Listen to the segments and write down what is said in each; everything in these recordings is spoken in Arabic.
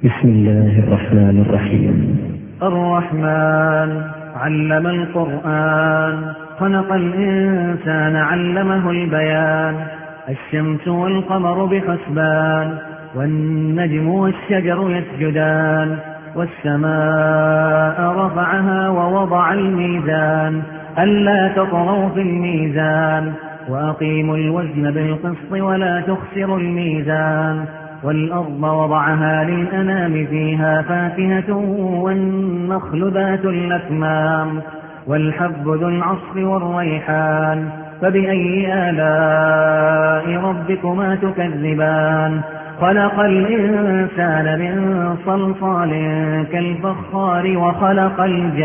بسم الله الرحمن الرحيم. الرحمن علم القرآن، خلق الإنسان علمه البيان. الشمس والقمر بحسبان، والنجم والشجر يسجدان. والسماء رفعها ووضع الميزان، ألا تطغوا في الميزان. وأقيموا الوزن بالقسط ولا تخسروا الميزان. والأرض وضعها للأنام، فيها فاكهة والنخل ذات الأكمام، والحب ذو العصف والريحان. فبأي آلاء ربكما تكذبان؟ خلق الإنسان من صلصال كالفخار، وخلق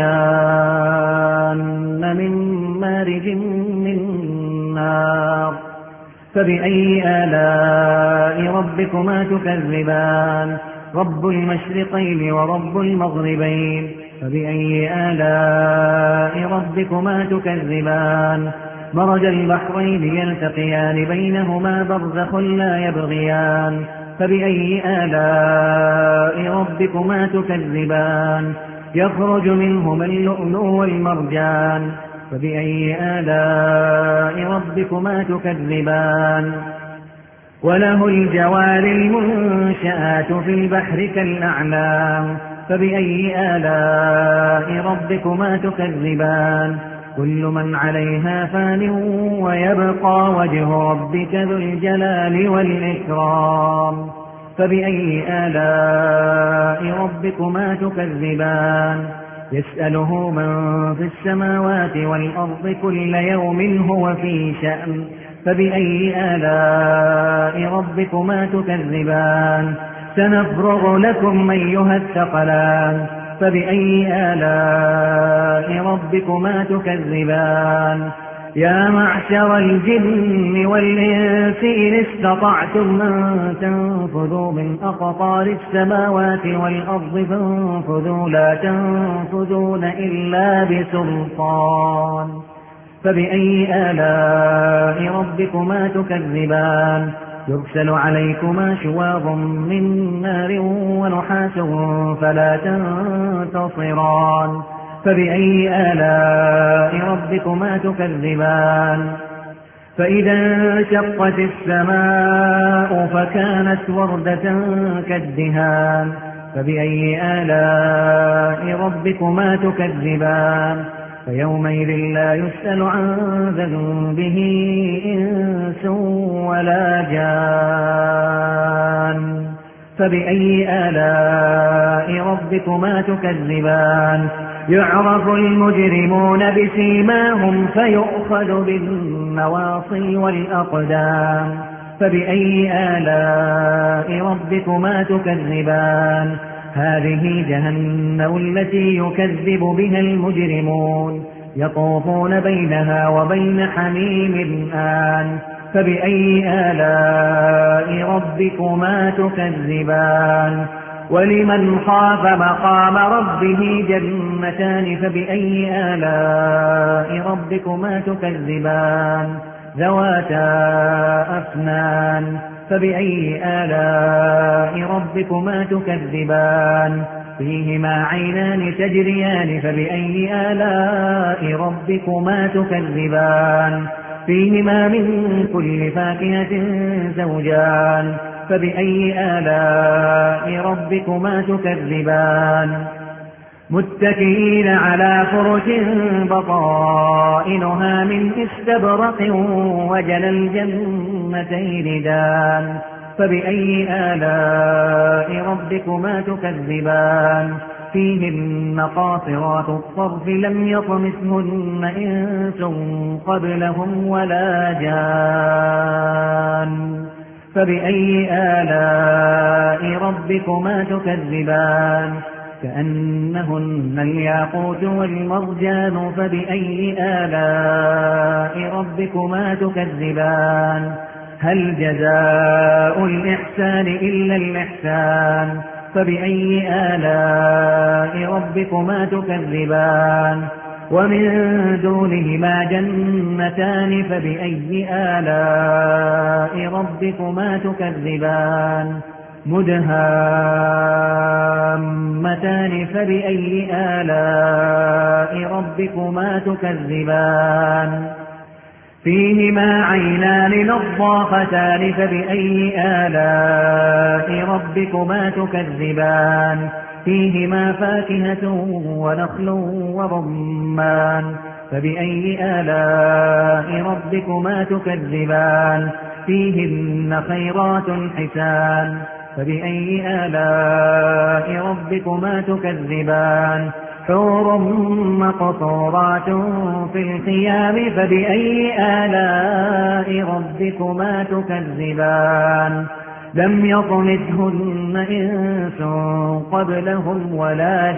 الجان من مارج من نار. فبأي آلاء ربكما تكذبان؟ رب المشرقين ورب المغربين. فبأي آلاء ربكما تكذبان؟ مرج البحرين يلتقيان، بينهما برزخ لا يبغيان. فبأي آلاء ربكما تكذبان؟ يخرج منهما اللؤلؤ والمرجان. فبأي آلاء ربكما تكذبان؟ وله الجوار المنشآت في البحر كالأعلام. فبأي آلاء ربكما تكذبان؟ كل من عليها فان، ويبقى وجه ربك ذو الجلال والإكرام. فبأي آلاء ربكما تكذبان؟ يسأله من في السماوات والأرض كل يوم هو في شأن. فبأي آلاء ربكما تكذبان؟ سنفرغ لكم أيها الثقلان. فبأي آلاء ربكما تكذبان؟ يا معشر الجن والإنس إن استطعتم أن تنفذوا من أقطار السماوات والأرض فانفذوا، لا تنفذون إلا بسلطان. فبأي آلاء ربكما تكذبان؟ يرسل عليكما شواظ من نار ونحاس فلا تنتصران. فبأي آلاء ربكما تكذبان؟ فإذا انشقت السماء فكانت وردة كالدهان. فبأي آلاء ربكما تكذبان؟ فيومئذ لا يسأل عن ذنبه إنس ولا جان. فبأي آلاء ربكما تكذبان؟ يعرف المجرمون بسيماهم، فيؤخذ بالنواصي والأقدام. فبأي آلاء ربكما تكذبان؟ هذه جهنم التي يكذب بها المجرمون، يطوفون بينها وبين حميم آن. فبأي آلاء ربكما تكذبان؟ ولمن خاف مقام ربه جنتان. فبأي آلاء ربكما تكذبان؟ ذواتا أفنان. فبأي آلاء ربكما تكذبان؟ فيهما عينان تجريان. فبأي آلاء ربكما تكذبان؟ فيهما من كل فاكهة زوجان. فبأي آلاء ربكما تكذبان؟ متكئين على فرش بطائنها من استبرق، وجنى الجنتين دان. فبأي آلاء ربكما تكذبان؟ فيهن قاصرات الطرف لم يطمثهن إنس قبلهم ولا جان. فبأي آلاء ربكما تكذبان؟ كأنهن الياقوت والمرجان. فبأي آلاء ربكما تكذبان؟ هل جزاء الإحسان إلا الإحسان؟ فبأي آلاء ربكما تكذبان؟ ومن دونهما جنتان. فبأي آلاء ربكما تكذبان؟ مدهان فبأي آلاء ربكما تكذبان فيهما عينان نضاختان فبأي آلاء ربكما تكذبان فيهما فاكهة ونخل ورمان فبأي آلاء ربكما تكذبان فيهن خيرات حسان فبأي آلاء ربكما تكذبان حور مقصورات في الخيام فبأي آلاء ربكما تكذبان لم يطمثهن إنس قبلهم ولا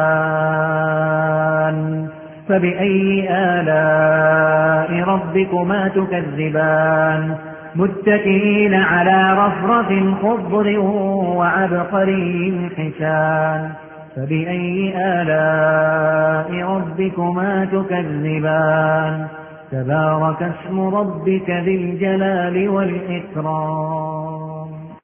جان فبأي آلاء ربكما تكذبان متكئين على رفرف خضر وعبقري حسان فبأي آلاء ربكما تكذبان تبارك اسم ربك ذي الجلال والإكرام